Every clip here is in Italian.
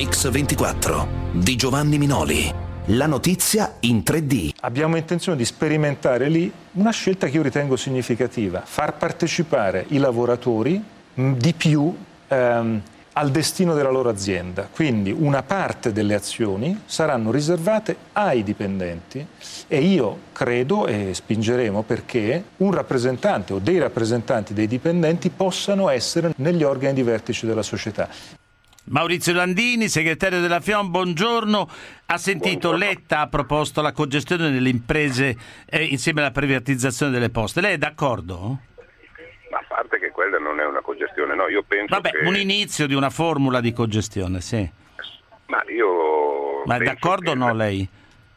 Mix24 di Giovanni Minoli. La notizia in 3D. Abbiamo intenzione di sperimentare lì una scelta che io ritengo significativa: far partecipare i lavoratori di più al destino della loro azienda. Quindi una parte delle azioni saranno riservate ai dipendenti e io credo e spingeremo perché un rappresentante o dei rappresentanti dei dipendenti possano essere negli organi di vertice della società. Maurizio Landini, segretario della FIOM, buongiorno. Ha sentito, Letta ha proposto la cogestione delle imprese insieme alla privatizzazione delle poste. Lei è d'accordo? Ma a parte che quella non è una cogestione, no, io penso che... un inizio di una formula di cogestione, sì. Ma io... Ma è d'accordo o no lei?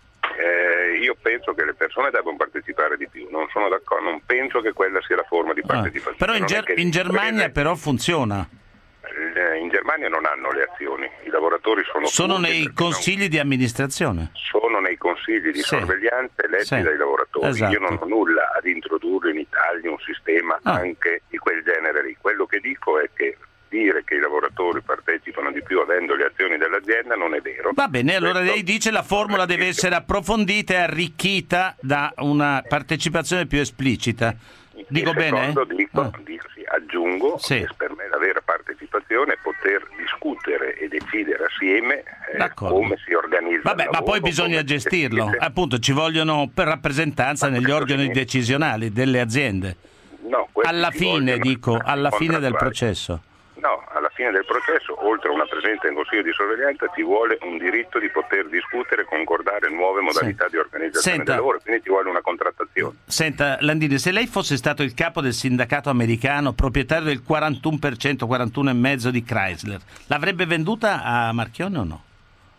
Io penso che le persone debbano partecipare di più, non sono d'accordo, non penso che quella sia la forma di partecipazione. Però in Germania però funziona. In Germania non hanno le azioni, i lavoratori sono nei consigli di amministrazione. Sono nei consigli di sorveglianza eletti dai lavoratori. Esatto. Io non ho nulla ad introdurre in Italia un sistema anche di quel genere lì. Quello che dico è che dire che i lavoratori partecipano di più avendo le azioni dell'azienda non è vero. Va bene, allora lei dice la formula deve essere approfondita e arricchita da una partecipazione più esplicita. Dico bene? Aggiungo che per me la vera partecipazione è poter discutere e decidere assieme come si organizza. Vabbè, ma poi bisogna gestirlo. Appunto, ci vogliono per rappresentanza negli organi decisionali delle aziende. No, alla fine del processo. No, alla fine del processo, oltre a una presenza in consiglio di sorveglianza, ci vuole un diritto di poter discutere e concordare nuove modalità di organizzazione del lavoro, quindi ci vuole una contrattazione. Senta, Landini, se lei fosse stato il capo del sindacato americano, proprietario del 41%, 41,5% di Chrysler, l'avrebbe venduta a Marchionne o no?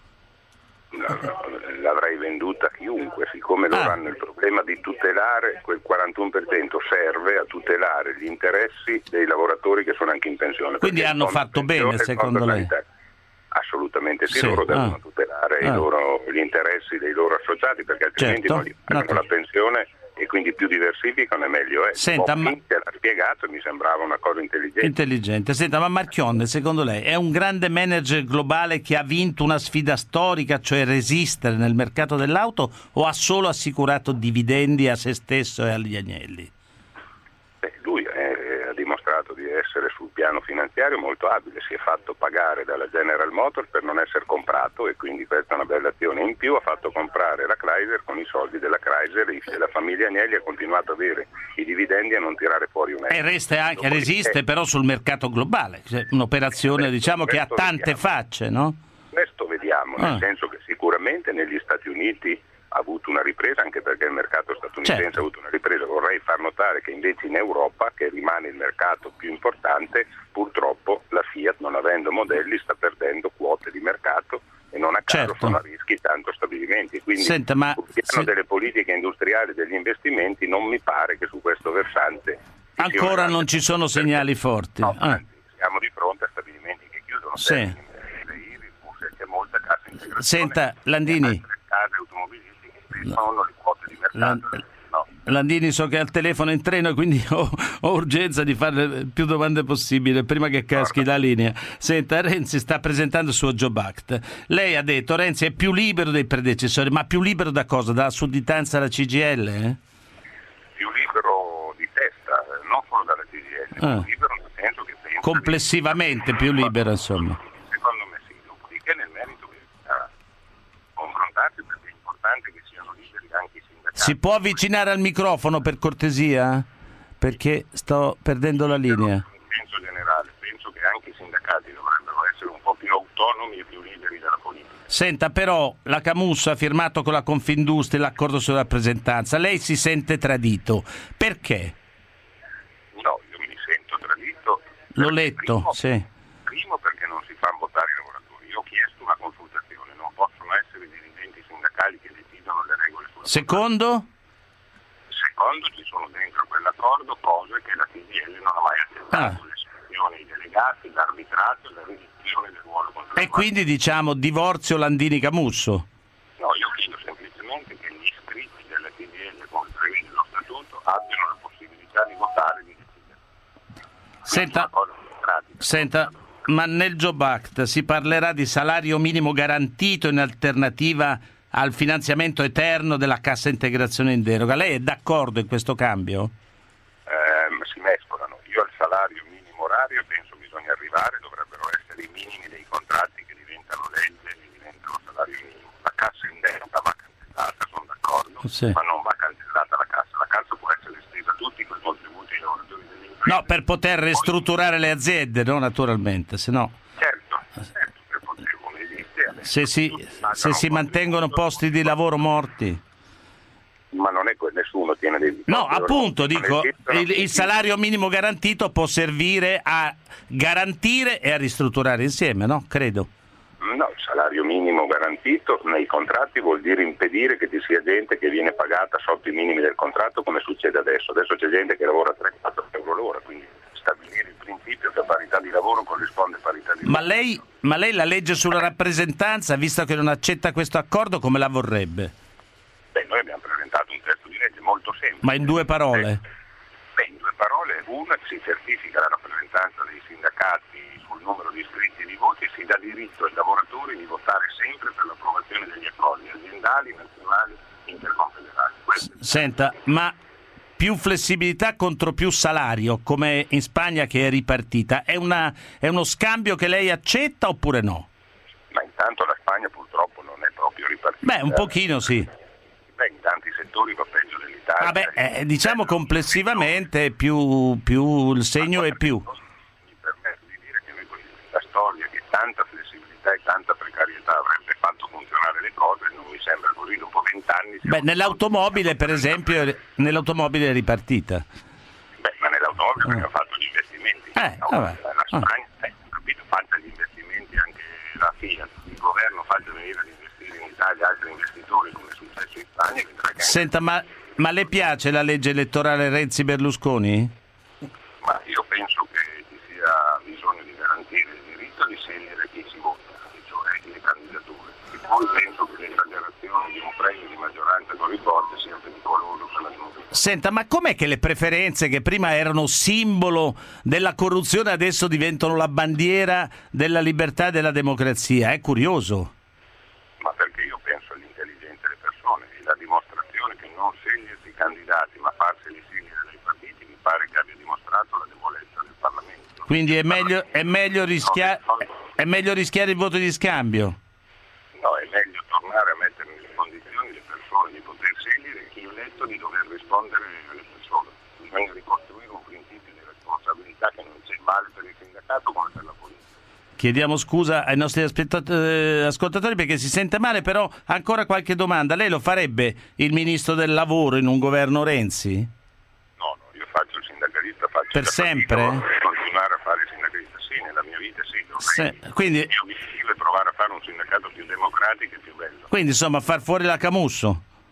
L'avrei venduta a chiunque, siccome loro hanno il problema di tutelare quel 41%, serve a tutelare gli interessi dei lavoratori che sono anche in pensione. Quindi hanno fatto bene, secondo lei? Assolutamente sì, loro devono tutelare gli interessi dei loro associati, perché altrimenti non gli pagano la pensione e quindi più diversificano e meglio è. Senta, l'ha spiegato e mi sembrava una cosa intelligente. Senta, ma Marchionne, secondo lei, è un grande manager globale che ha vinto una sfida storica, cioè resistere nel mercato dell'auto, o ha solo assicurato dividendi a se stesso e agli agnelli? Lui ha dimostrato di essere sul piano finanziario molto abile, si è fatto pagare dalla General Motors per non essere comprato e quindi questa è una bella azione. In più ha fatto comprare la Chrysler con i soldi della Chrysler e la famiglia Agnelli ha continuato ad avere i dividendi e a non tirare fuori un euro. E resiste però sul mercato globale, cioè un'operazione che ha tante facce, no? Questo vediamo, nel senso che sicuramente negli Stati Uniti ha avuto una ripresa, anche perché il mercato statunitense ha avuto una ripresa. Vorrei far notare che invece in Europa, che rimane il mercato più importante, purtroppo la Fiat, non avendo modelli, sta perdendo quote di mercato e non a caso sono a rischi tanto stabilimenti. Quindi sul piano delle politiche industriali e degli investimenti non mi pare che su questo versante ancora non ci sono segnali forti. No, siamo di fronte a stabilimenti che chiudono. C'è molta cassa integrazione. Senta, Landini, case automobilistiche sono le quote di mercato. Landini, so che è al telefono in treno e quindi ho urgenza di fare più domande possibile prima che caschi la linea. Senta, Renzi sta presentando il suo Job Act. Lei ha detto Renzi è più libero dei predecessori, ma più libero da cosa? Dalla sudditanza alla CGIL? Più libero di testa, non solo dalla CGIL, più libero nel senso che penso complessivamente più libero, insomma. Secondo me sì, dopodiché nel merito bisogna confrontarsi, perché è importante che siano liberi anche i sindacati. Si può avvicinare al microfono per cortesia? Perché sto perdendo la linea. In senso generale, penso che anche i sindacati dovrebbero essere un po' più autonomi e più liberi dalla politica. Senta, però la Camusso ha firmato con la Confindustria l'accordo sulla rappresentanza. Lei si sente tradito. Perché? No, io mi sento tradito. L'ho letto, Primo perché non si fanno votare i lavoratori. Io ho chiesto una consultazione, non possono essere dirigenti sindacali che decidono le regole sulla Secondo, ci sono dentro quell'accordo cose che la CGIL non ha mai accettato, le selezioni ai delegati, l'arbitrato, la riduzione del ruolo contrattuale. E quindi diciamo divorzio Landini-Camusso? No, io chiedo semplicemente che gli iscritti della CGIL, come prevede lo statuto, abbiano la possibilità di votare e di decidere. Senta, Ma nel Job Act si parlerà di salario minimo garantito in alternativa al finanziamento eterno della cassa integrazione in deroga. Lei è d'accordo in questo cambio? Si mescolano. Io al salario minimo orario penso bisogna arrivare, dovrebbero essere i minimi dei contratti che diventano legge e diventano salario minimo. La cassa in deroga va cancellata, sono d'accordo, sì. Ma non va cancellata la cassa. La cassa può essere estesa a tutti con i contributi ai lavoratori delle imprese. No, per poter ristrutturare le aziende, no, naturalmente, se no... Certo, per poter, come esiste. Se si mantengono posti di lavoro morti. Ma non è nessuno tiene dei... No, appunto, dico, il salario minimo garantito può servire a garantire e a ristrutturare insieme, no? Credo. No, il salario minimo garantito nei contratti vuol dire impedire che ci sia gente che viene pagata sotto i minimi del contratto come succede adesso. Adesso c'è gente che lavora 3-4 euro l'ora, quindi stabilire il principio che a parità di lavoro corrisponde parità di lavoro. Ma lei la legge sulla rappresentanza, visto che non accetta questo accordo, come la vorrebbe? Noi abbiamo presentato un testo di legge molto semplice. Ma in 2 parole? In 2 parole, una, si certifica la rappresentanza dei sindacati sul numero di iscritti e di voti e si dà diritto ai lavoratori di votare sempre per l'approvazione degli accordi aziendali, nazionali, interconfederali. Senta, ma più flessibilità contro più salario, come in Spagna che è ripartita, è uno scambio che lei accetta oppure no? Ma intanto la Spagna purtroppo non è proprio ripartita. Beh, un pochino sì. In tanti settori va peggio dell'Italia. Diciamo complessivamente più il segno è più. Mi permetto di dire che noi la storia che tanta flessibilità e tanta precarietà avrebbe fatto funzionare le cose non mi sembra così, dopo 20 anni... nell'automobile per esempio, nell'automobile è ripartita. Ma nell'automobile perché ha fatto gli investimenti. La Spagna, capito, faccia gli investimenti anche la Fiat, il governo faccia venire ad investire in Italia altri investitori come è successo in Spagna. Senta, ma le piace la legge elettorale Renzi-Berlusconi? Ma io penso che ci sia bisogno di garantire il diritto di scegliere chi si vota, cioè le candidature. E poi penso che l'esagerazione di un premio di maggioranza così forte sia pericoloso per la democrazia. Senta, ma com'è che le preferenze che prima erano simbolo della corruzione adesso diventano la bandiera della libertà e della democrazia? È curioso. Ma perché io penso all'intelligenza delle persone e la dimostrazione che non scegliersi i candidati ma farseli scegliere dai partiti mi pare che abbia dimostrato la debolezza del Parlamento. Quindi è meglio rischiare il voto di scambio? No, è meglio tornare a mettere nelle condizioni le persone di poter scegliere chi eletto di dover rispondere alle persone. Bisogna ricostruire un principio di responsabilità che non c'è vale per il sindacato come per la politica. Chiediamo scusa ai nostri ascoltatori perché si sente male, però ancora qualche domanda. Lei lo farebbe il ministro del lavoro in un governo Renzi? No, io faccio il sindacalista, per sempre? Vorrei continuare a fare il sindacalista, sì, nella mia vita sì. Quindi, il mio obiettivo è provare a fare un sindacato più democratico e più bello. Quindi insomma far fuori la Camusso?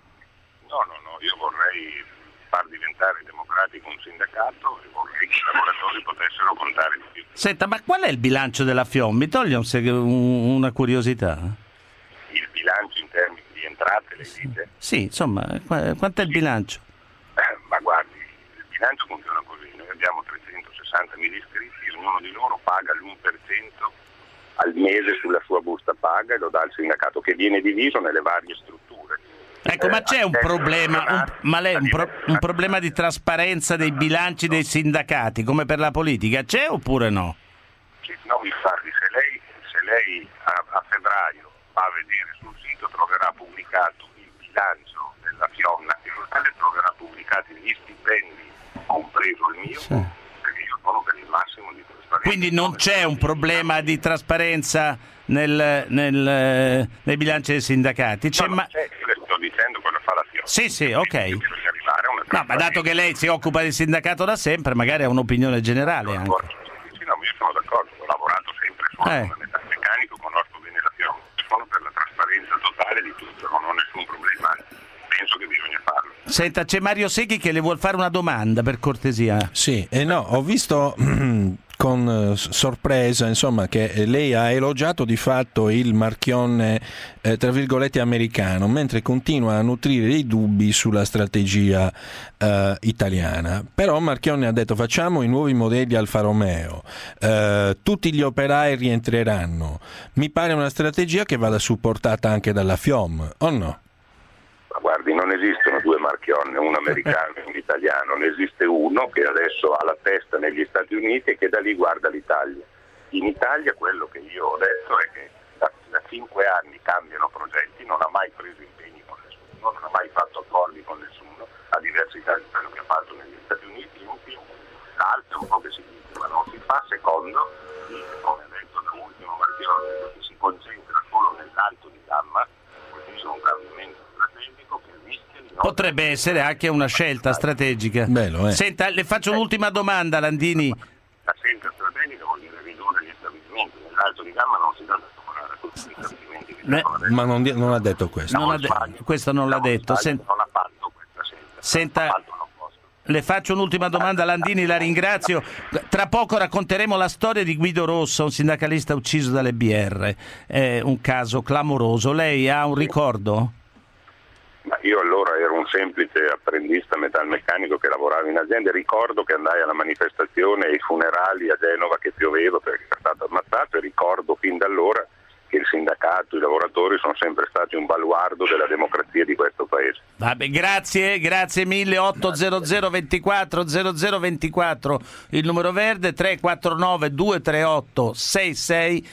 No, io vorrei far diventare democratico un sindacato e vorrei che i lavoratori potessero contare di più. Senta, ma qual è il bilancio della FIOM? Mi toglie una curiosità. Il bilancio in termini di entrate, lei dice? Sì, insomma, quanto è il bilancio? Ma guardi, il bilancio funziona così. Noi abbiamo 360.000 iscritti, ognuno di loro paga l'1% al mese sulla sua busta paga e lo dà al sindacato, che viene diviso nelle varie strutture. Ecco, ma c'è un problema, un problema di trasparenza dei bilanci dei sindacati, come per la politica, c'è oppure no? No, infatti, se lei a febbraio va a vedere sul sito troverà pubblicato il bilancio della FIOM nazionale, troverà pubblicati gli stipendi, compreso il mio, perché io sono per il massimo di trasparenza. Quindi non c'è un problema di trasparenza nei bilanci dei sindacati? Io le sto dicendo cosa fa la FIOM. Sì, ok. Bisogna arrivare a una no, ma dato che lei si occupa di sindacato da sempre, magari ha un'opinione generale anche. Sì, no, io sono d'accordo, ho lavorato sempre come metalmeccanico, conosco bene la FIOM, sono per la trasparenza totale di tutto, non ho nessun problema, penso che bisogna farlo. Senta, c'è Mario Seghi che le vuol fare una domanda, per cortesia. Sì, ho visto con sorpresa, insomma, che lei ha elogiato di fatto il Marchionne tra virgolette americano, mentre continua a nutrire dei dubbi sulla strategia italiana. Però Marchionne ha detto: facciamo i nuovi modelli Alfa Romeo, tutti gli operai rientreranno. Mi pare una strategia che vada supportata anche dalla FIOM, o no? Ma guardi, non esistono due Marchionne, un americano e un italiano, ne esiste uno che adesso ha la testa negli Stati Uniti e che da lì guarda l'Italia. In Italia quello che io ho detto è che da 5 anni cambiano progetti, non ha mai preso impegni con nessuno, non ha mai fatto accordi con nessuno, a diversità di quello che ha fatto negli Stati Uniti. In più l'altro, un po' che si dice, ma non si fa secondo, come ha detto da ultimo Marchionne, perché si concentra solo nell'alto di gamma, quindi sono un cambiamento strategico che rischia di non... Potrebbe essere anche una scelta strategica. Bello, Senta, le faccio un'ultima domanda, Landini. La scelta strategica vuol dire ridurre gli stabilimenti, nell'alto di gamma non si dà da lavorare a tutti gli stabilimenti che Ma non ha detto questo. Questo non l'ha detto. Non ha fatto questa scelta. Senta, le faccio un'ultima domanda, Landini, la ringrazio. Tra poco racconteremo la storia di Guido Rossa, un sindacalista ucciso dalle BR. È un caso clamoroso. Lei ha un ricordo? Ma io allora ero un semplice apprendista metalmeccanico che lavorava in azienda. Ricordo che andai alla manifestazione e ai funerali a Genova che pioveva perché era stato ammazzato, e ricordo fin da allora che il sindacato, i lavoratori sono sempre stati un baluardo della democrazia di questo paese. Vabbè, grazie mille. 800 24 0024 il numero verde, 349 238 66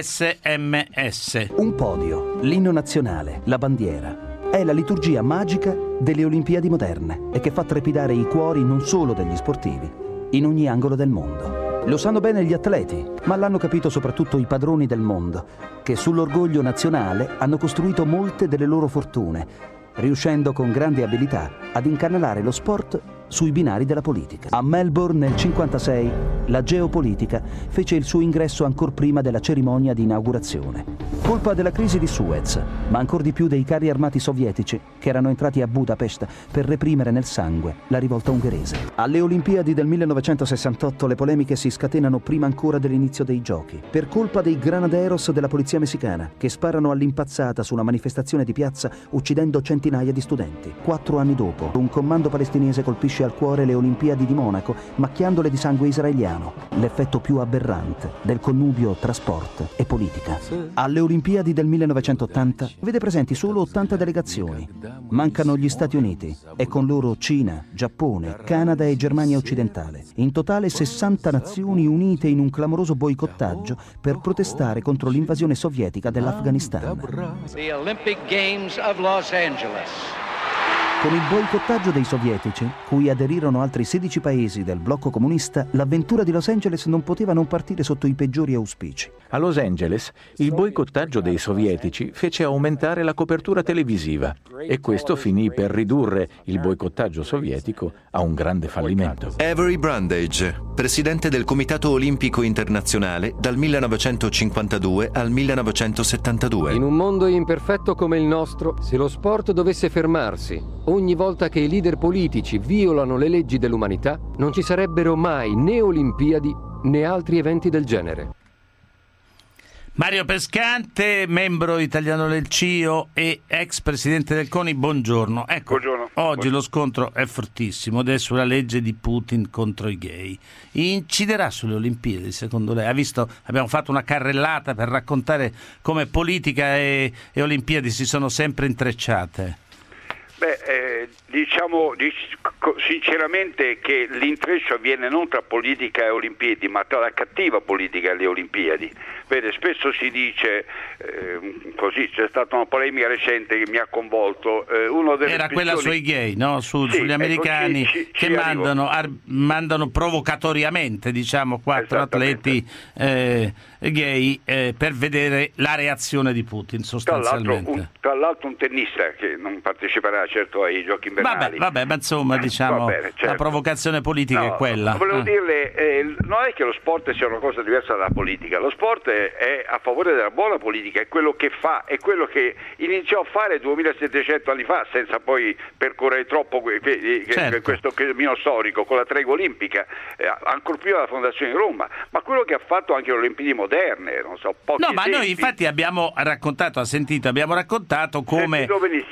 l'SMS. Un podio, l'inno nazionale, la bandiera. È la liturgia magica delle Olimpiadi moderne e che fa trepidare i cuori non solo degli sportivi, in ogni angolo del mondo. Lo sanno bene gli atleti, ma l'hanno capito soprattutto i padroni del mondo, che sull'orgoglio nazionale hanno costruito molte delle loro fortune, riuscendo con grande abilità ad incanalare lo sport sui binari della politica. A Melbourne nel 1956 la geopolitica fece il suo ingresso ancor prima della cerimonia di inaugurazione. Colpa della crisi di Suez, ma ancor di più dei carri armati sovietici che erano entrati a Budapest per reprimere nel sangue la rivolta ungherese. Alle Olimpiadi del 1968 le polemiche si scatenano prima ancora dell'inizio dei giochi, per colpa dei granaderos della polizia messicana che sparano all'impazzata su una manifestazione di piazza uccidendo centinaia di studenti. 4 anni dopo, un comando palestinese colpisce al cuore le Olimpiadi di Monaco, macchiandole di sangue israeliano, l'effetto più aberrante del connubio tra sport e politica. Alle Olimpiadi del 1980 vede presenti solo 80 delegazioni. Mancano gli Stati Uniti e con loro Cina, Giappone, Canada e Germania occidentale. In totale 60 nazioni unite in un clamoroso boicottaggio per protestare contro l'invasione sovietica dell'Afghanistan. The Olympic Games of Los Angeles. Con il boicottaggio dei sovietici, cui aderirono altri 16 paesi del blocco comunista, l'avventura di Los Angeles non poteva non partire sotto i peggiori auspici. A Los Angeles il boicottaggio dei sovietici fece aumentare la copertura televisiva e questo finì per ridurre il boicottaggio sovietico a un grande fallimento. Avery Brundage, presidente del Comitato Olimpico Internazionale dal 1952 al 1972. In un mondo imperfetto come il nostro, se lo sport dovesse fermarsi ogni volta che i leader politici violano le leggi dell'umanità, non ci sarebbero mai né Olimpiadi né altri eventi del genere. Mario Pescante, membro italiano del CIO e ex presidente del CONI, buongiorno. Ecco, buongiorno. Oggi lo scontro è fortissimo ed è sulla legge di Putin contro i gay. Inciderà sulle Olimpiadi, secondo lei? Abbiamo fatto una carrellata per raccontare come politica e Olimpiadi si sono sempre intrecciate. Diciamo sinceramente che l'intreccio avviene non tra politica e Olimpiadi, ma tra la cattiva politica e le Olimpiadi. Vede, spesso si dice così, c'è stata una polemica recente che mi ha convolto. Era quella sui gay, no? Sugli americani che mandano provocatoriamente, diciamo, 4 atleti gay per vedere la reazione di Putin, sostanzialmente. Tra l'altro un tennista che non parteciperà certo ai giochi invernali invernali. Vabbè, ma insomma, diciamo, bene, certo. La provocazione politica è quella. Volevo dirle, non è che lo sport sia una cosa diversa dalla politica, lo sport è a favore della buona politica, è quello che fa, è quello che iniziò a fare 2700 anni fa, senza poi percorrere troppo questo cammino storico, con la tregua olimpica, ancor più alla Fondazione di Roma, ma quello che ha fatto anche le Olimpiadi moderne, non so, pochi esempi. Noi infatti abbiamo raccontato come,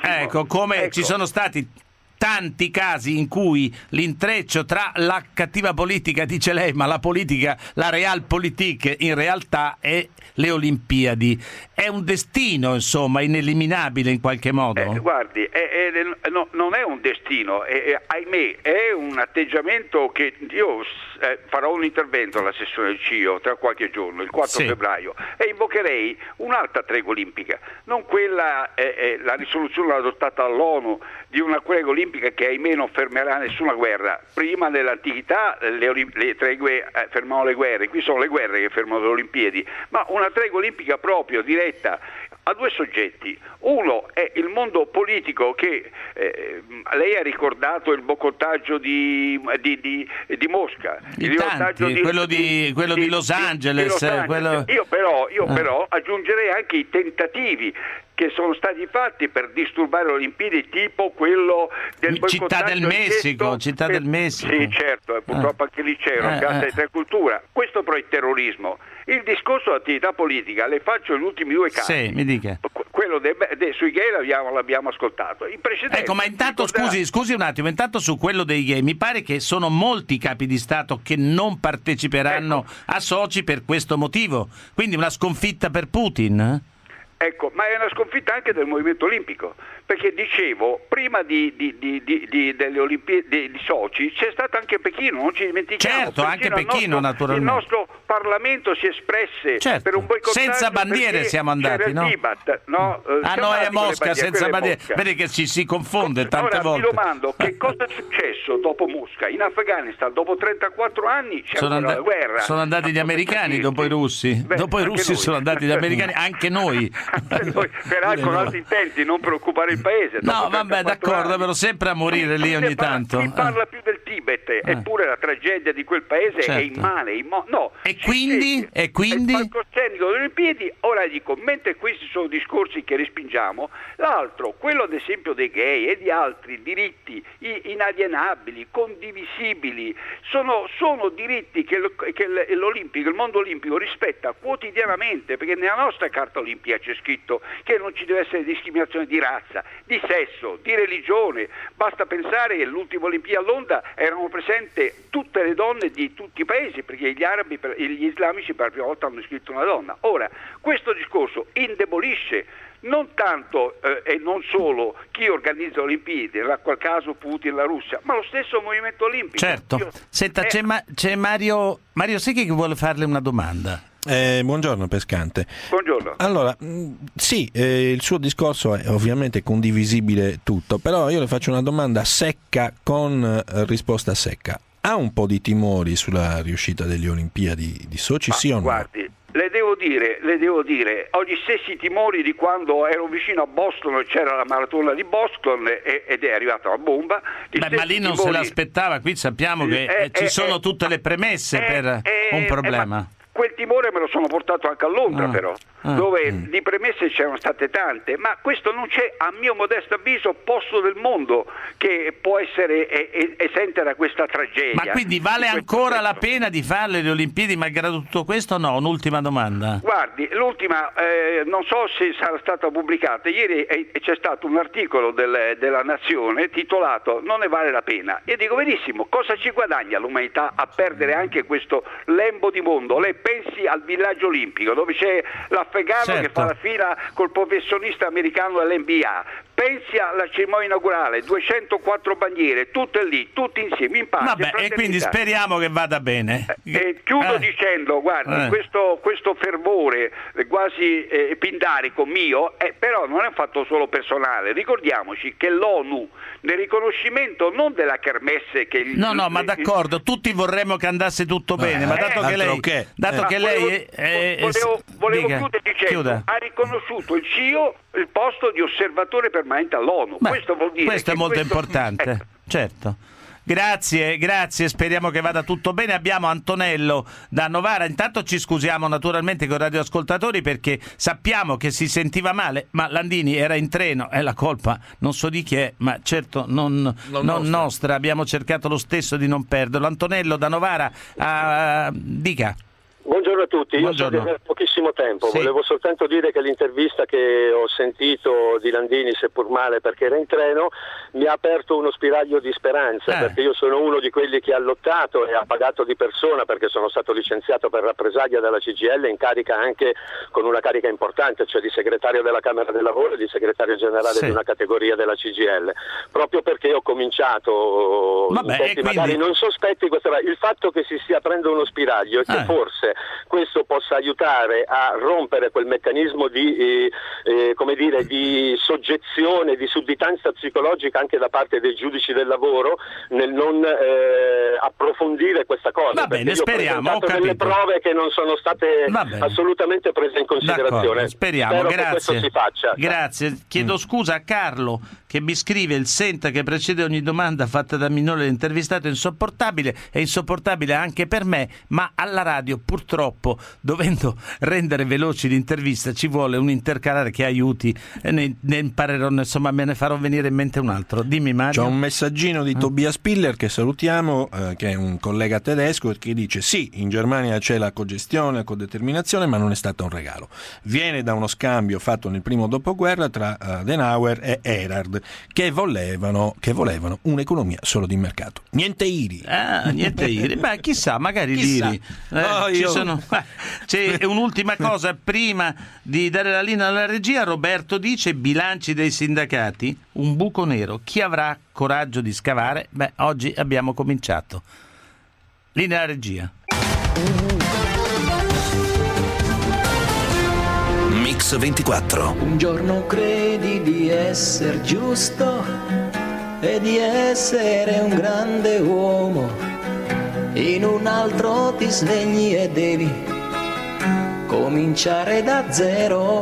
ci sono stati tanti casi in cui l'intreccio tra la cattiva politica, dice lei, ma la politica, la realpolitik in realtà è le Olimpiadi. È un destino, insomma, ineliminabile in qualche modo? Guardi, non è un destino, ahimè, è un atteggiamento che io farò un intervento alla sessione del CIO tra qualche giorno, il 4 febbraio, e invocherei un'altra tregua olimpica, non quella, la risoluzione adottata dall'ONU di una tregua olimpica che ahimè non fermerà nessuna guerra. Prima nell'antichità le tregue fermavano le guerre, qui sono le guerre che fermano le Olimpiadi, ma una tregua olimpica proprio diretta a due soggetti. Uno è il mondo politico che lei ha ricordato il boicottaggio di Mosca, quello di Los Angeles. Io però aggiungerei anche i tentativi che sono stati fatti per disturbare le Olimpiadi, tipo quello del Città del Messico. Sì, certo, purtroppo anche lì c'era tra cultura. Questo però è terrorismo. Il discorso dell'attività politica le faccio gli ultimi due casi. Sì, mi dica. Quello sui gay l'abbiamo ascoltato. In precedente, ecco, ma intanto scusi un attimo, intanto su quello dei gay mi pare che sono molti i capi di Stato che non parteciperanno a Sochi per questo motivo. Quindi una sconfitta per Putin? Ecco, ma è una sconfitta anche del movimento olimpico, perché dicevo, prima delle Olimpiadi di Sochi c'è stato anche Pechino, non ci dimentichiamo. Certo, anche Pechino, naturalmente. Il nostro Parlamento si espresse per un boicottaggio senza bandiere siamo andati, no? Tibat, no? È a Mosca, senza bandiere. Vedi che ci si confonde tante volte. Mi domando che cosa è successo dopo Mosca. In Afghanistan, dopo 34 anni c'è la guerra. Sono andati gli americani dopo i russi. Dopo i russi sono andati gli americani, anche noi. Peraltro con altri intenti, non per occupare il paese. No, vabbè, d'accordo, però sempre a morire lì ogni tanto. Si parla più del Tibet, eppure la tragedia di quel paese è immane. E quindi? Il palcoscenico delle Olimpiadi, ora dico, mentre questi sono discorsi che respingiamo, l'altro, quello ad esempio dei gay e di altri diritti inalienabili, condivisibili, sono diritti che il mondo olimpico rispetta quotidianamente, perché nella nostra carta olimpica c'è scritto che non ci deve essere discriminazione di razza, di sesso, di religione. Basta pensare che all'ultima Olimpiade a Londra erano presenti tutte le donne di tutti i paesi, perché gli islamici per la prima volta hanno iscritto una donna. Ora, questo discorso indebolisce non tanto e non solo chi organizza le Olimpiadi, in quel caso Putin, la Russia, ma lo stesso movimento olimpico. Certo. Senta, c'è Mario Secchi che vuole farle una domanda. Buongiorno Pescante. Buongiorno. Allora, sì, il suo discorso è ovviamente condivisibile tutto, però io le faccio una domanda secca con risposta secca. Ha un po' di timori sulla riuscita delle Olimpiadi di Sochi, sì o no? Guardi, le devo dire, ho gli stessi timori di quando ero vicino a Boston e c'era la maratona di Boston ed è arrivata la bomba. Ma lì non se l'aspettava, qui sappiamo che ci sono tutte le premesse per un problema. Quel timore me lo sono portato anche a Londra però, dove di premesse c'erano state tante, ma questo non c'è, a mio modesto avviso, posto del mondo che può essere esente da questa tragedia. Ma quindi vale ancora la pena di farle le Olimpiadi malgrado tutto questo o no? Un'ultima domanda. Guardi, l'ultima, non so se sarà stata pubblicata, ieri c'è stato un articolo della Nazione titolato "Non ne vale la pena". Io dico benissimo, cosa ci guadagna l'umanità a perdere anche questo lembo di mondo? Lei pensi al villaggio olimpico dove c'è l'afgano che fa la fila col professionista americano dell'NBA, pensi alla cerimonia inaugurale, 204 bandiere, tutte lì, tutti insieme in pace. Vabbè, e quindi speriamo che vada bene. Chiudo dicendo, guardi, questo fervore quasi pindarico mio, però non è un fatto solo personale. Ricordiamoci che l'ONU, nel riconoscimento non della kermesse che ma d'accordo, tutti vorremmo che andasse tutto bene, ma dato che lei volevo chiudere dicendo, ha riconosciuto il CIO il posto di osservatore permanente permanente all'ONU. Questo vuol dire questo è molto importante, certo. Grazie, speriamo che vada tutto bene. Abbiamo Antonello da Novara. Intanto ci scusiamo naturalmente con i radioascoltatori perché sappiamo che si sentiva male, ma Landini era in treno, è la colpa non so di chi è, ma certo non nostra. Abbiamo cercato lo stesso di non perderlo. Antonello da Novara, dica. Buongiorno a tutti, io so di avere pochissimo tempo, volevo soltanto dire che l'intervista che ho sentito di Landini, seppur male perché era in treno, mi ha aperto uno spiraglio di speranza, perché io sono uno di quelli che ha lottato e ha pagato di persona, perché sono stato licenziato per rappresaglia dalla CGIL in carica anche con una carica importante, cioè di segretario della Camera del Lavoro e di segretario generale di una categoria della CGIL, proprio perché ho cominciato magari non sospetti il fatto che si stia aprendo uno spiraglio e che forse questo possa aiutare a rompere quel meccanismo di soggezione, di sudditanza psicologica anche da parte dei giudici del lavoro nel non approfondire questa cosa. Va bene, speriamo. Ho delle prove che non sono state assolutamente prese in considerazione. Spero che questo si faccia. Grazie. Chiedo scusa a Carlo che mi scrive: il senta che precede ogni domanda fatta da minore intervistato è insopportabile anche per me, ma alla radio purtroppo, dovendo rendere veloci l'intervista, ci vuole un intercalare che aiuti, ne imparerò, insomma me ne farò venire in mente un altro. Dimmi Mario. C'è un messaggino di Tobias Piller che salutiamo, che è un collega tedesco, che dice: sì, in Germania c'è la cogestione, la codeterminazione, ma non è stato un regalo, viene da uno scambio fatto nel primo dopoguerra tra Adenauer e Erhard, che volevano un'economia solo di mercato, niente IRI. Beh, chissà, magari l'IRI C'è un'ultima cosa prima di dare la linea alla regia. Roberto dice: bilanci dei sindacati, un buco nero, chi avrà coraggio di scavare? Beh, oggi abbiamo cominciato. Linea alla regia. Mix 24. Un giorno credi di essere giusto e di essere un grande uomo, in un altro ti svegli e devi cominciare da zero.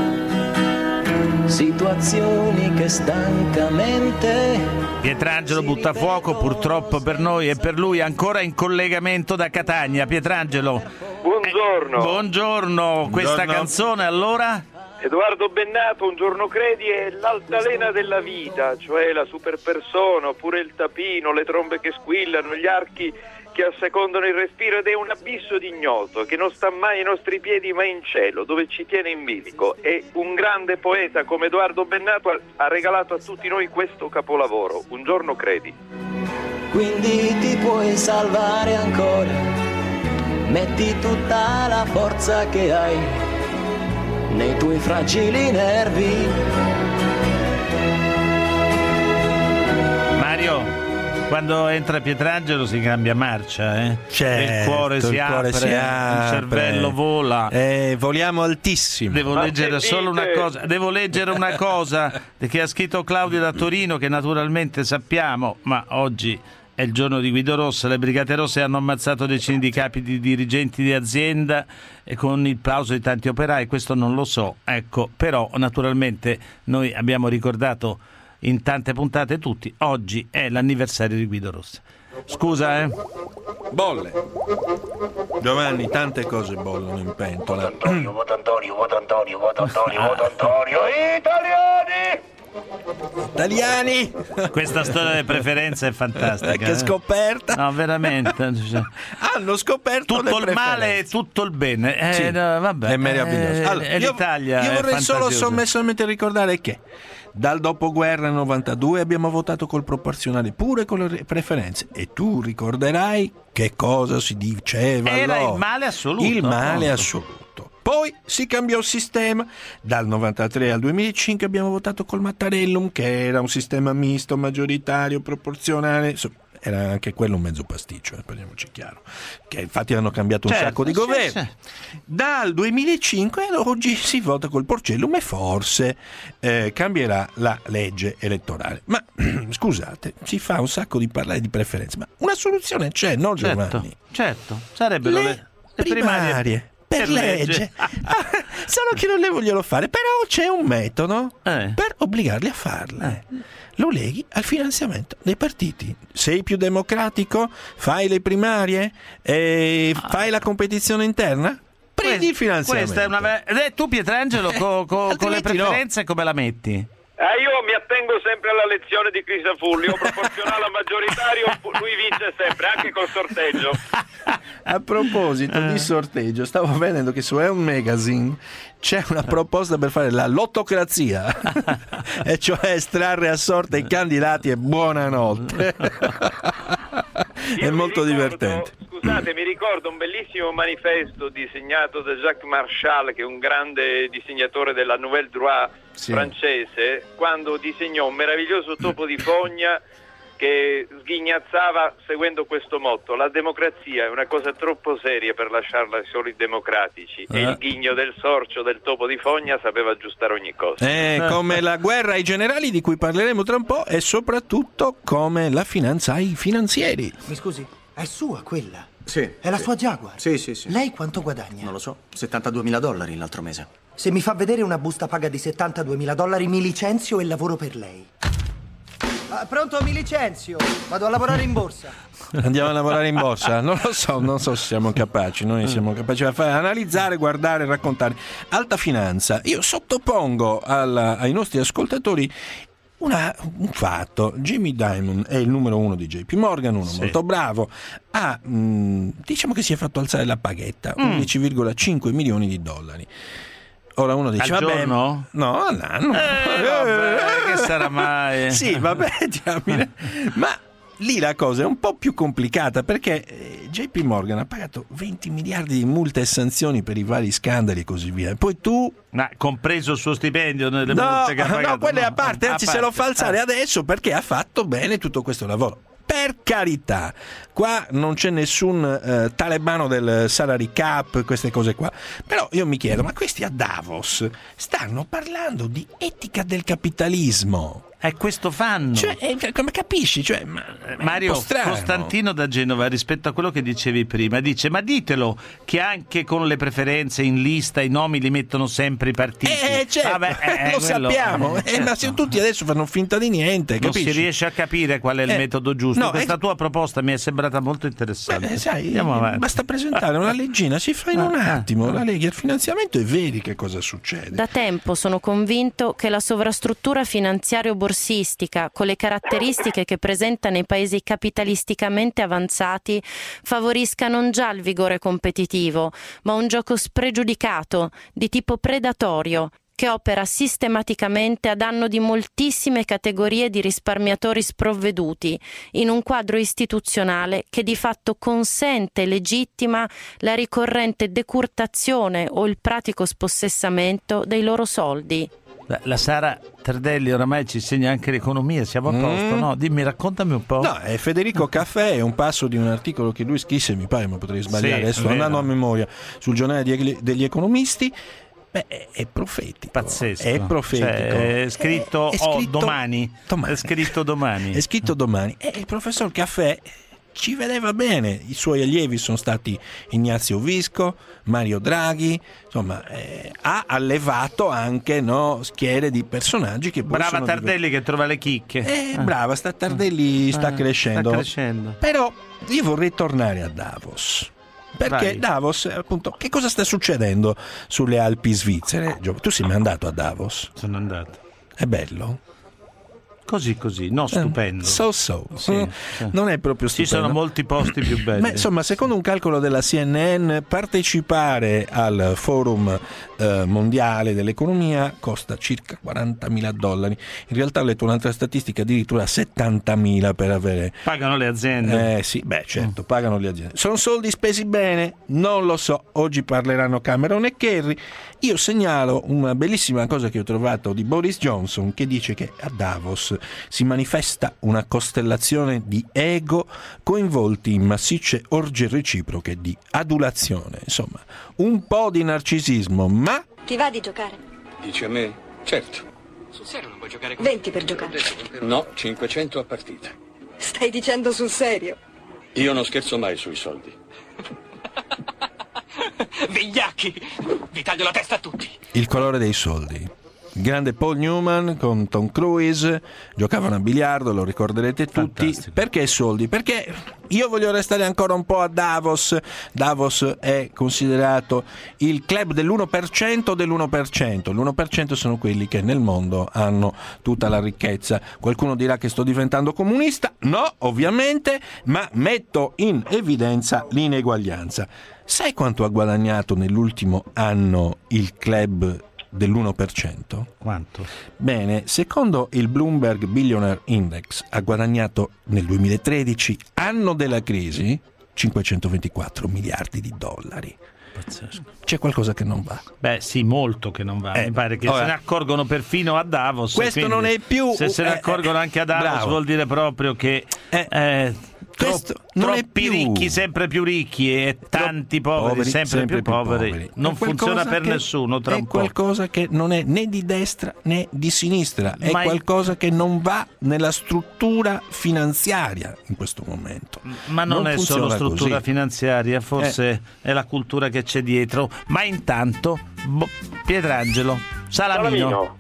Situazioni che stancamente. Pietrangelo Buttafuoco purtroppo per noi e per lui ancora in collegamento da Catania. Pietrangelo, buongiorno. Questa canzone allora? Edoardo Bennato, Un giorno credi, è l'altalena della vita, cioè la superpersona, oppure il tapino, le trombe che squillano, gli archi che assecondano il respiro, ed è un abisso di ignoto che non sta mai ai nostri piedi ma in cielo, dove ci tiene in bilico. E un grande poeta come Edoardo Bennato ha regalato a tutti noi questo capolavoro, Un giorno credi. Quindi ti puoi salvare ancora, metti tutta la forza che hai nei tuoi fragili nervi. Mario, quando entra Pietrangelo si cambia marcia, Certo, il cuore si apre, il cervello vola. Voliamo altissimo. Devo leggere una cosa che ha scritto Claudio da Torino, che naturalmente sappiamo, ma oggi è il giorno di Guido Rossa. Le Brigate Rosse hanno ammazzato decine di capi di dirigenti di azienda e con il plauso di tanti operai, questo non lo so, ecco, però naturalmente noi abbiamo ricordato in tante puntate tutti, oggi è l'anniversario di Guido Rossa. Scusa, Bolle. Giovanni, tante cose bollono in pentola. Voto Antonio, Italiani! Questa storia delle preferenze è fantastica. Che scoperta! No, veramente. Hanno scoperto tutto il male e tutto il bene. Vabbè, è meraviglioso. Allora, l'Italia io vorrei solo fantasiosa. sommessamente ricordare che dal dopoguerra nel 92 abbiamo votato col proporzionale, pure con le preferenze, e tu ricorderai che cosa si diceva era allora. il male assoluto. Il male assoluto. Poi si cambiò il sistema, dal 93 al 2005 abbiamo votato col Mattarellum, che era un sistema misto, maggioritario, proporzionale, insomma, era anche quello un mezzo pasticcio, parliamoci chiaro, che infatti hanno cambiato un sacco di governi. Dal 2005 ad oggi si vota col Porcellum e forse cambierà la legge elettorale. Ma scusate, si fa un sacco di parlare di preferenze, ma una soluzione c'è, no Giovanni? Certo, sarebbero le primarie. Per legge. Solo che non le vogliono fare, però c'è un metodo per obbligarli a farle. Lo leghi al finanziamento dei partiti. Sei più democratico? Fai le primarie? Fai la competizione interna? Prendi il finanziamento. Questa è una... tu Pietrangelo con le preferenze come la metti? Io mi attengo sempre alla lezione di Crisafulli, o proporzionale maggioritario, lui vince sempre, anche col sorteggio. A proposito di sorteggio, stavo vedendo che su Eon Magazine c'è una proposta per fare la lottocrazia, e cioè estrarre a sorte i candidati e buonanotte. È molto divertente. Scusate, mi ricordo un bellissimo manifesto disegnato da Jacques Marchal, che è un grande disegnatore della Nouvelle Droite francese, quando disegnò un meraviglioso topo di fogna che sghignazzava seguendo questo motto: la democrazia è una cosa troppo seria per lasciarla ai soli democratici, e il ghigno del sorcio del topo di fogna sapeva aggiustare ogni cosa. Come la guerra ai generali, di cui parleremo tra un po', e soprattutto come la finanza ai finanzieri. Mi scusi, è sua quella? Sì. È la sua Jaguar? Sì. Lei quanto guadagna? Non lo so, $72.000 l'altro mese. Se mi fa vedere una busta paga di $72.000 mi licenzio e lavoro per lei. Pronto, mi licenzio. Vado a lavorare in borsa. Andiamo a lavorare in borsa? Non so se siamo capaci. Noi siamo capaci di analizzare, guardare, raccontare. Alta finanza. Io sottopongo ai nostri ascoltatori un fatto. Jimmy Dimon è il numero 1 di JP Morgan, molto bravo. Diciamo che si è fatto alzare la paghetta, $11,5 milioni. Ora uno dice: al vabbè, giorno? No, all'anno. Che sarà mai? Sì, vabbè, diamine. Ma lì la cosa è un po' più complicata, perché JP Morgan ha pagato 20 miliardi di multe e sanzioni per i vari scandali e così via. E poi tu... compreso il suo stipendio nelle multe che ha pagato? No, quelle a parte, anzi se lo fa alzare adesso perché ha fatto bene tutto questo lavoro. Per carità, qua non c'è nessun talebano del salary cap, queste cose qua. Però io mi chiedo, ma questi a Davos stanno parlando di etica del capitalismo? Questo fanno. Come capisci? Mario, Costantino da Genova, rispetto a quello che dicevi prima, dice: ma ditelo che anche con le preferenze in lista i nomi li mettono sempre i partiti. Lo sappiamo. Ma se tutti adesso fanno finta di niente, capisci? Non si riesce a capire qual è il metodo giusto. Questa tua proposta mi è sembrata molto interessante. Andiamo avanti. Basta presentare una leggina, si fa in un attimo, la leghi al finanziamento e vedi che cosa succede. Da tempo sono convinto che la sovrastruttura finanziaria borsistica, con le caratteristiche che presenta nei paesi capitalisticamente avanzati, favorisca non già il vigore competitivo, ma un gioco spregiudicato, di tipo predatorio, che opera sistematicamente a danno di moltissime categorie di risparmiatori sprovveduti, in un quadro istituzionale che di fatto consente e legittima la ricorrente decurtazione o il pratico spossessamento dei loro soldi. La Sara Tardelli oramai ci insegna anche l'economia, siamo a posto, no? Dimmi, raccontami un po'. No, è Federico Caffè, è un passo di un articolo che lui scrisse, mi pare, ma potrei sbagliare, adesso andando a memoria, sul giornale degli economisti. È profetico. Pazzesco. È profetico. È scritto domani. È scritto domani. È scritto domani. E il professor Caffè ci vedeva bene. I suoi allievi sono stati Ignazio Visco, Mario Draghi, insomma ha allevato anche schiere di personaggi che brava Tardelli che trova le chicche. Brava, Tardelli sta crescendo. Però io vorrei tornare a Davos. Perché Davos, appunto, che cosa sta succedendo sulle Alpi svizzere? Tu sei mai andato a Davos? Sono andato. È bello? Così, no, stupendo. Sì. Non è proprio stupendo. Ci sono molti posti più belli. Ma insomma, secondo un calcolo della CNN, partecipare al forum mondiale dell'economia costa circa $40.000. In realtà ho letto un'altra statistica, addirittura $70.000 per avere... Pagano le aziende. Sì, certo, pagano le aziende. Sono soldi spesi bene? Non lo so. Oggi parleranno Cameron e Kerry. Io segnalo una bellissima cosa che ho trovato di Boris Johnson, che dice che a Davos si manifesta una costellazione di ego coinvolti in massicce orge reciproche di adulazione. Insomma, un po' di narcisismo, ma... Ti va di giocare? Dici a me? Certo. Sul serio non vuoi giocare con 20 per giocare? No, 500 a partita. Stai dicendo sul serio? Io non scherzo mai sui soldi. Vigliacchi! Vi taglio la testa a tutti! Il colore dei soldi. Il grande Paul Newman con Tom Cruise giocavano a biliardo, lo ricorderete tutti. Fantastico. Perché soldi? Perché io voglio restare ancora un po' a Davos. Davos è considerato il club dell'1% dell'1%. L'1% sono quelli che nel mondo hanno tutta la ricchezza. Qualcuno dirà che sto diventando comunista. No, ovviamente, ma metto in evidenza l'ineguaglianza. Sai quanto ha guadagnato nell'ultimo anno il club dell'1%? Quanto? Bene, secondo il Bloomberg Billionaire Index ha guadagnato nel 2013, anno della crisi, 524 miliardi di dollari. Pazzesco. C'è qualcosa che non va. Beh, sì, molto che non va. Mi pare che se ne accorgono perfino a Davos. Questo non è più. Se ne accorgono anche a Davos, bravo. Vuol dire proprio che troppi ricchi sempre più ricchi e tanti poveri sempre più poveri. Non funziona per nessuno. Tra un po'. È qualcosa che non è né di destra né di sinistra. È qualcosa che non va nella struttura finanziaria in questo momento. Ma non è solo struttura così. Finanziaria, forse è la cultura che c'è dietro. Ma intanto Pietrangelo Salamino.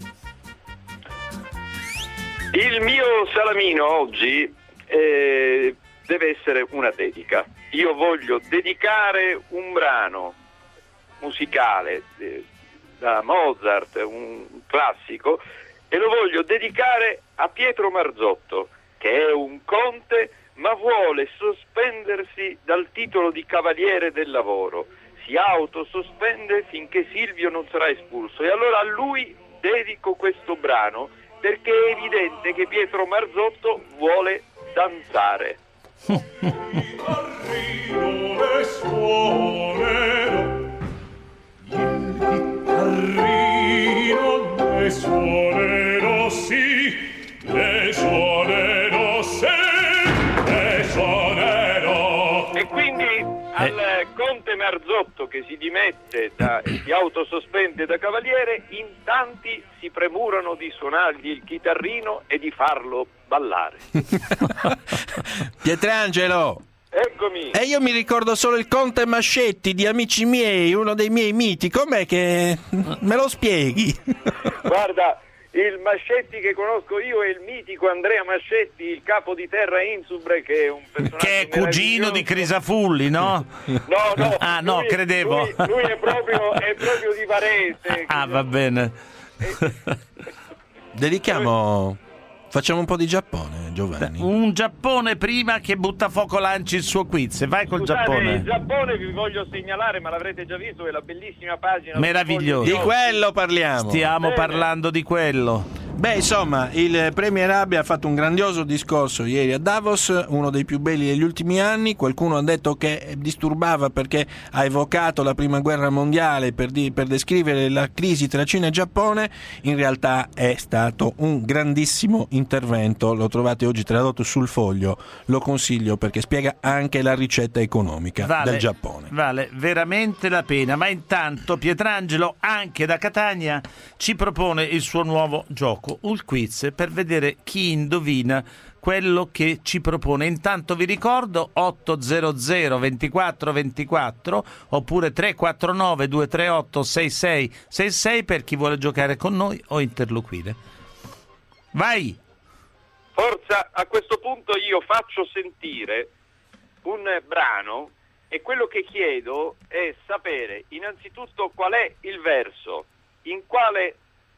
Il mio Salamino oggi deve essere una dedica. Io voglio dedicare un brano musicale da Mozart, un classico, e lo voglio dedicare a Pietro Marzotto, che è un conte ma vuole sospendersi dal titolo di cavaliere del lavoro. Si autosospende finché Silvio non sarà espulso, e allora a lui dedico questo brano, perché è evidente che Pietro Marzotto vuole danzare. Il chitarrino le suonerò sì, le suonerò sì, le suonerò. E quindi al conte Marzotto che si dimette si autosospende da cavaliere, in tanti si premurano di suonargli il chitarrino e di farlo ballare. Pietrangelo, eccomi. E io mi ricordo solo il conte Mascetti di Amici miei, uno dei miei miti. Com'è che me lo spieghi? Guarda, il Mascetti che conosco io è il mitico Andrea Mascetti, il capo di terra Insubre, che è un personaggio che è cugino di Crisafulli, no? No. Ah, no, credevo. Lui è proprio di Varese. Ah, va bene. Facciamo un po' di Giappone, Giovanni. Un Giappone prima che Buttafuoco lanci il suo quiz. Vai col Giappone. Il Giappone vi voglio segnalare, ma l'avrete già visto, è la bellissima pagina. Meraviglioso. Di quello parliamo. Stiamo parlando di quello. Beh, insomma, il Premier Abe ha fatto un grandioso discorso ieri a Davos, uno dei più belli degli ultimi anni. Qualcuno ha detto che disturbava perché ha evocato la Prima Guerra Mondiale per descrivere la crisi tra Cina e Giappone. In realtà è stato un grandissimo intervento, lo trovate oggi tradotto sul Foglio, lo consiglio perché spiega anche la ricetta economica del Giappone. Vale veramente la pena, ma intanto Pietrangelo anche da Catania ci propone il suo nuovo gioco, un quiz per vedere chi indovina quello che ci propone. Intanto vi ricordo 800 24 24 oppure 349 238 6666 per chi vuole giocare con noi o interloquire. Vai! Forza, a questo punto io faccio sentire un brano e quello che chiedo è sapere innanzitutto qual è il verso, in quale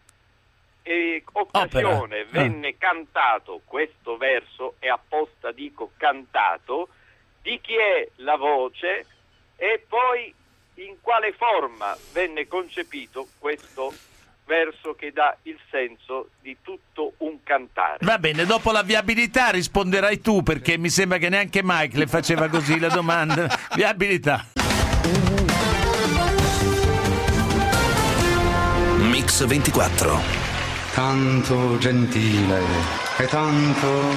occasione venne cantato questo verso, e apposta dico cantato, di chi è la voce e poi in quale forma venne concepito questo verso che dà il senso di tutto un cantare. Va bene, dopo la viabilità risponderai tu, perché mi sembra che neanche Mike le faceva così la domanda. Viabilità. Mix 24. Tanto gentile e tanto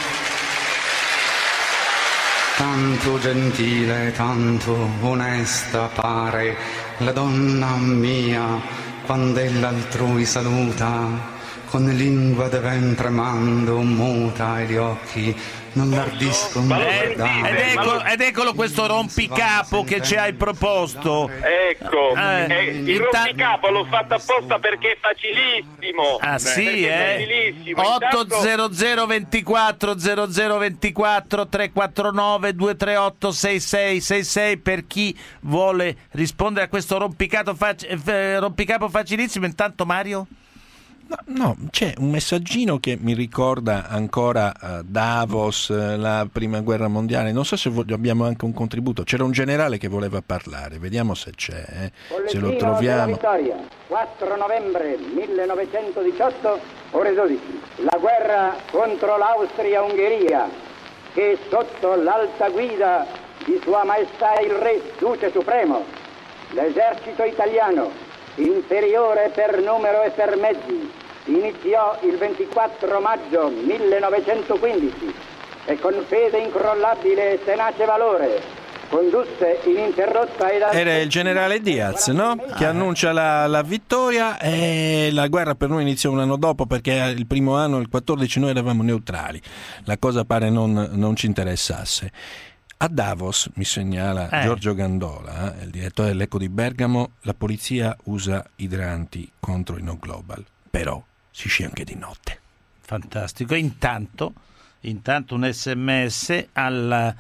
gentile, tanto onesta pare la donna mia quando ella altrui saluta, con lingua de ventre tremando, muta e gli occhi non l'ardiscono guardare. Ed eccolo questo rompicapo che ci hai proposto. Ecco, il rompicapo l'ho fatto apposta perché è facilissimo. Ah sì, facilissimo. 800 24 0024 349 238 6666 per chi vuole rispondere a questo rompicapo facilissimo. Intanto Mario? No, c'è un messaggino che mi ricorda ancora Davos, la prima guerra mondiale. Non so se abbiamo anche un contributo. C'era un generale che voleva parlare, vediamo se c'è, se lo troviamo. Vittoria, 4 novembre 1918, ore 12. La guerra contro l'Austria-Ungheria, che sotto l'alta guida di Sua Maestà il Re, Duce Supremo, l'esercito italiano, inferiore per numero e per mezzi, iniziò il 24 maggio 1915 e con fede incrollabile e tenace valore condusse ininterrotta ed era il generale Diaz, no? Che annuncia la vittoria, e la guerra per noi iniziò un anno dopo, perché il primo anno, il 14, noi eravamo neutrali, la cosa pare non ci interessasse. A Davos, mi segnala Giorgio Gandola, il direttore dell'Eco di Bergamo, la polizia usa idranti contro i no global, però si scia anche di notte. Fantastico. Intanto un SMS alla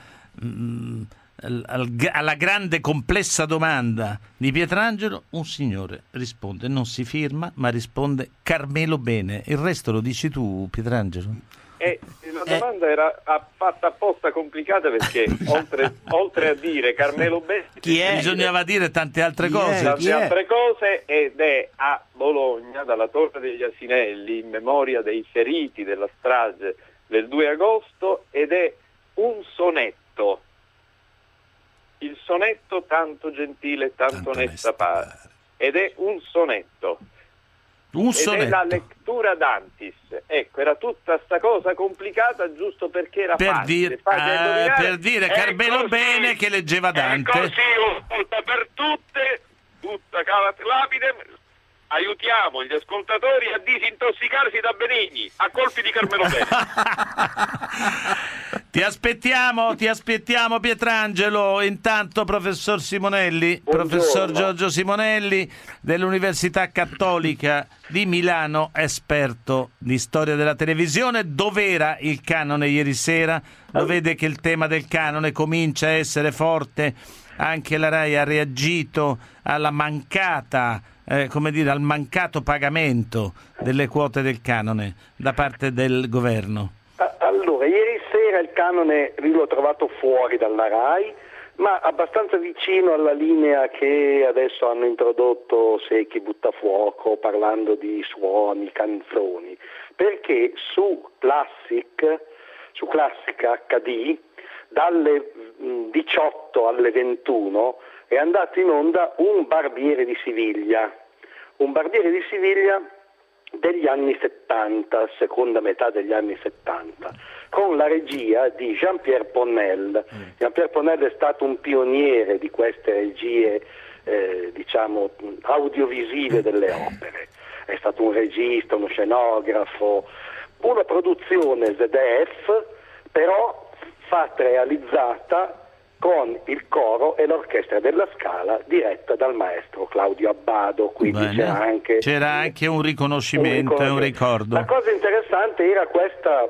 grande complessa domanda di Pietrangelo, un signore risponde, non si firma, ma risponde Carmelo Bene. Il resto lo dici tu, Pietrangelo? La domanda era fatta apposta complicata perché oltre a dire Carmelo Bene bisognava dire tante altre cose. Altre cose, ed è a Bologna, dalla Torre degli Asinelli, in memoria dei feriti della strage del 2 agosto, ed è un sonetto. Il sonetto tanto gentile, tanto onesta pare. Ed è un sonetto. Ed è la lettura d'Antis. Ecco, era tutta sta cosa complicata giusto perché era facile per dire Carmelo Bene che leggeva Dante. Così, una volta per tutte, tutta calat lapidem, aiutiamo gli ascoltatori a disintossicarsi da Benigni a colpi di Carmelo Bene. Ti aspettiamo Pietrangelo. Intanto professor Simonelli, professor Giorgio Simonelli dell'Università Cattolica di Milano, esperto di storia della televisione. Dov'era il canone ieri sera? Lo vede che il tema del canone comincia a essere forte, anche la Rai ha reagito alla mancata al mancato pagamento delle quote del canone da parte del governo. Allora, ieri sera il canone l'ho trovato fuori dalla Rai, ma abbastanza vicino alla linea che adesso hanno introdotto Secchi Buttafuoco, parlando di suoni, canzoni, perché su Classic HD dalle 18 alle 21 è andato in onda Un barbiere di Siviglia degli anni 70, seconda metà degli anni 70, con la regia di Jean-Pierre Ponnel. Jean-Pierre Ponnel è stato un pioniere di queste regie audiovisive delle opere, è stato un regista, uno scenografo, una produzione ZDF però fatta, realizzata con il coro e l'orchestra della Scala diretta dal maestro Claudio Abbado, quindi c'era anche un riconoscimento e un ricordo. La cosa interessante era questa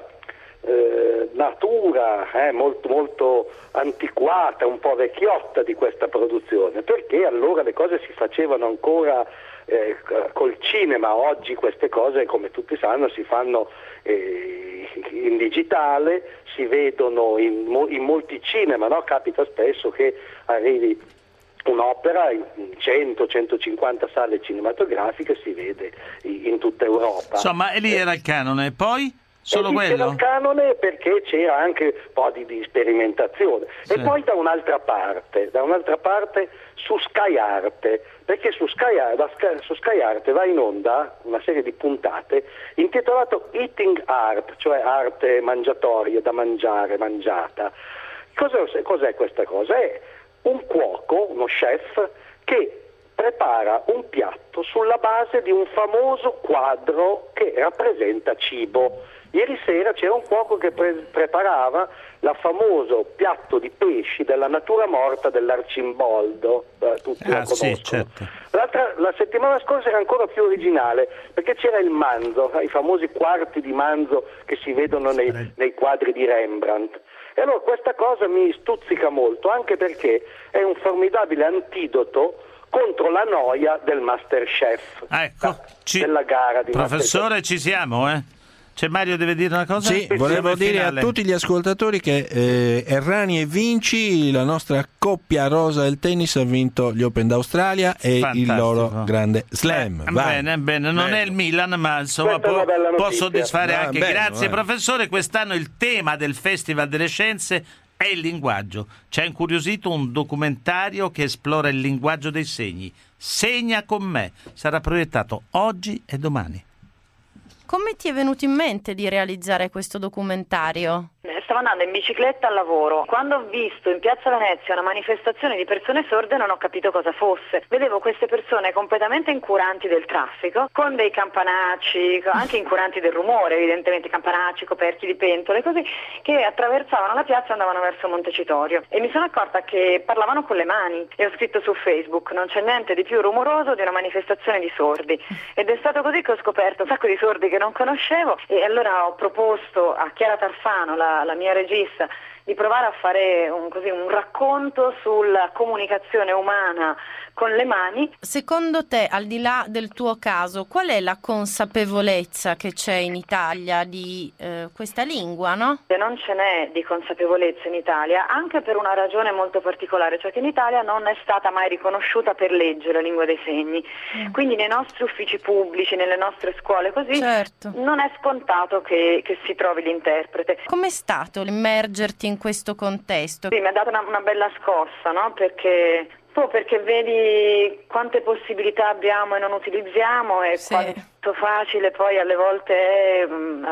natura molto, molto antiquata, un po' vecchiotta di questa produzione, perché allora le cose si facevano ancora col cinema. Oggi queste cose, come tutti sanno, si fanno in digitale, si vedono in molti cinema, no? Capita spesso che arrivi un'opera in 100-150 sale cinematografiche, si vede in tutta Europa. Insomma, e lì era il canone, poi? Solo quello? C'era il canone perché c'era anche un po' di sperimentazione. Sì. E poi da un'altra parte su Sky Arte, perché su Sky Arte va in onda una serie di puntate intitolato Eating Art, cioè arte mangiatoria, da mangiare, mangiata. Cos'è questa cosa? È un cuoco, uno chef, che prepara un piatto sulla base di un famoso quadro che rappresenta cibo. Ieri sera c'era un cuoco che preparava il famoso piatto di pesci della natura morta dell'Arcimboldo, tutti la conoscono. Sì, certo. La settimana scorsa era ancora più originale, perché c'era il manzo, i famosi quarti di manzo che si vedono nei quadri di Rembrandt. E allora questa cosa mi stuzzica molto, anche perché è un formidabile antidoto contro la noia del Masterchef, della gara di Professore, Masterchef. ci siamo, C'è Mario, deve dire una cosa? Sì, volevo dire finale a tutti gli ascoltatori che Errani e Vinci, la nostra coppia rosa del tennis, ha vinto gli Open d'Australia e il loro grande slam. Bene, non è il Milan, ma insomma può soddisfare anche. Grazie professore. Quest'anno il tema del Festival delle Scienze è il linguaggio. Ci ha incuriosito un documentario che esplora il linguaggio dei segni. Segna con me. Sarà proiettato oggi e domani. Come ti è venuto in mente di realizzare questo documentario? Stavo andando in bicicletta al lavoro. Quando ho visto in Piazza Venezia una manifestazione di persone sorde non ho capito cosa fosse. Vedevo queste persone completamente incuranti del traffico, con dei campanacci, anche incuranti del rumore, evidentemente campanacci, coperchi di pentole, così, che attraversavano la piazza e andavano verso Montecitorio. E mi sono accorta che parlavano con le mani e ho scritto su Facebook: non c'è niente di più rumoroso di una manifestazione di sordi. Ed è stato così che ho scoperto un sacco di sordi che non conoscevo, e allora ho proposto a Chiara Tarfano, la mia regista, di provare a fare un racconto sulla comunicazione umana con le mani. Secondo te, al di là del tuo caso, qual è la consapevolezza che c'è in Italia di questa lingua, no? Non ce n'è di consapevolezza in Italia, anche per una ragione molto particolare, cioè che in Italia non è stata mai riconosciuta per legge la lingua dei segni. Quindi nei nostri uffici pubblici, nelle nostre scuole, così, non è scontato che si trovi l'interprete. Com'è stato l'immergerti in questo contesto? Sì, mi ha dato una bella scossa, no? Perché vedi quante possibilità abbiamo e non utilizziamo, e quanto facile poi alle volte è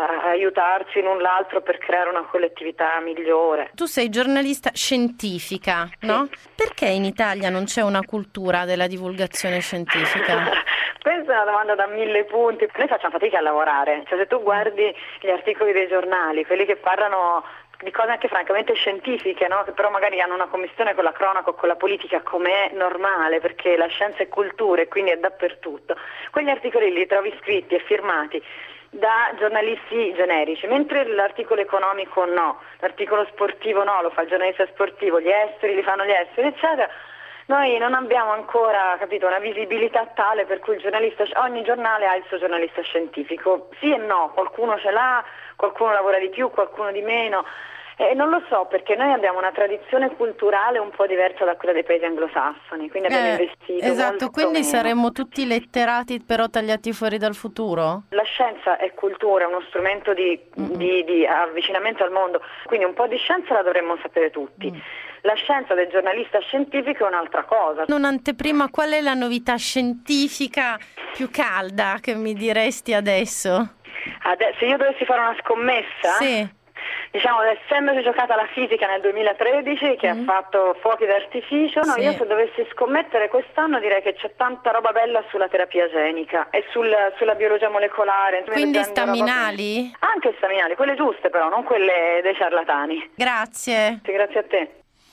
aiutarsi l'un l'altro per creare una collettività migliore. Tu sei giornalista scientifica, no? Perché in Italia non c'è una cultura della divulgazione scientifica? Questa è una domanda da 1000 punti. Noi facciamo fatica a lavorare, cioè se tu guardi gli articoli dei giornali, quelli che parlano di cose anche francamente scientifiche, no? Che però magari hanno una commistione con la cronaca o con la politica, come è normale, perché la scienza è cultura e quindi è dappertutto. Quegli articoli li trovi scritti e firmati da giornalisti generici, mentre l'articolo economico no, l'articolo sportivo no, lo fa il giornalista sportivo, gli esteri li fanno gli esteri, eccetera. Noi non abbiamo ancora, capito, una visibilità tale per cui ogni giornale ha il suo giornalista scientifico. Sì e no, qualcuno ce l'ha, qualcuno lavora di più, qualcuno di meno. Non lo so, perché noi abbiamo una tradizione culturale un po' diversa da quella dei paesi anglosassoni, quindi abbiamo investito. Esatto, quindi saremmo tutti letterati però tagliati fuori dal futuro? La scienza è cultura, è uno strumento di avvicinamento al mondo, quindi un po' di scienza la dovremmo sapere tutti. La scienza del giornalista scientifico è un'altra cosa. Non anteprima, qual è la novità scientifica più calda che mi diresti adesso? Se io dovessi fare una scommessa? Sì. Diciamo, essendosi giocata la fisica nel 2013 che ha fatto fuochi d'artificio, io se dovessi scommettere quest'anno direi che c'è tanta roba bella sulla terapia genica e sulla biologia molecolare. Quindi staminali? Anche staminali, quelle giuste però, non quelle dei ciarlatani. Grazie. Sì, grazie a te.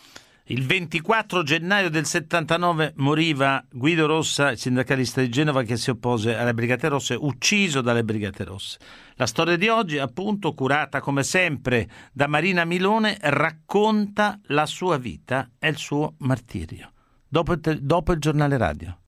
Il 24 gennaio del 79 moriva Guido Rossa, il sindacalista di Genova che si oppose alle Brigate Rosse, ucciso dalle Brigate Rosse. La storia di oggi, appunto, curata come sempre da Marina Milone, racconta la sua vita e il suo martirio. Dopo il giornale radio.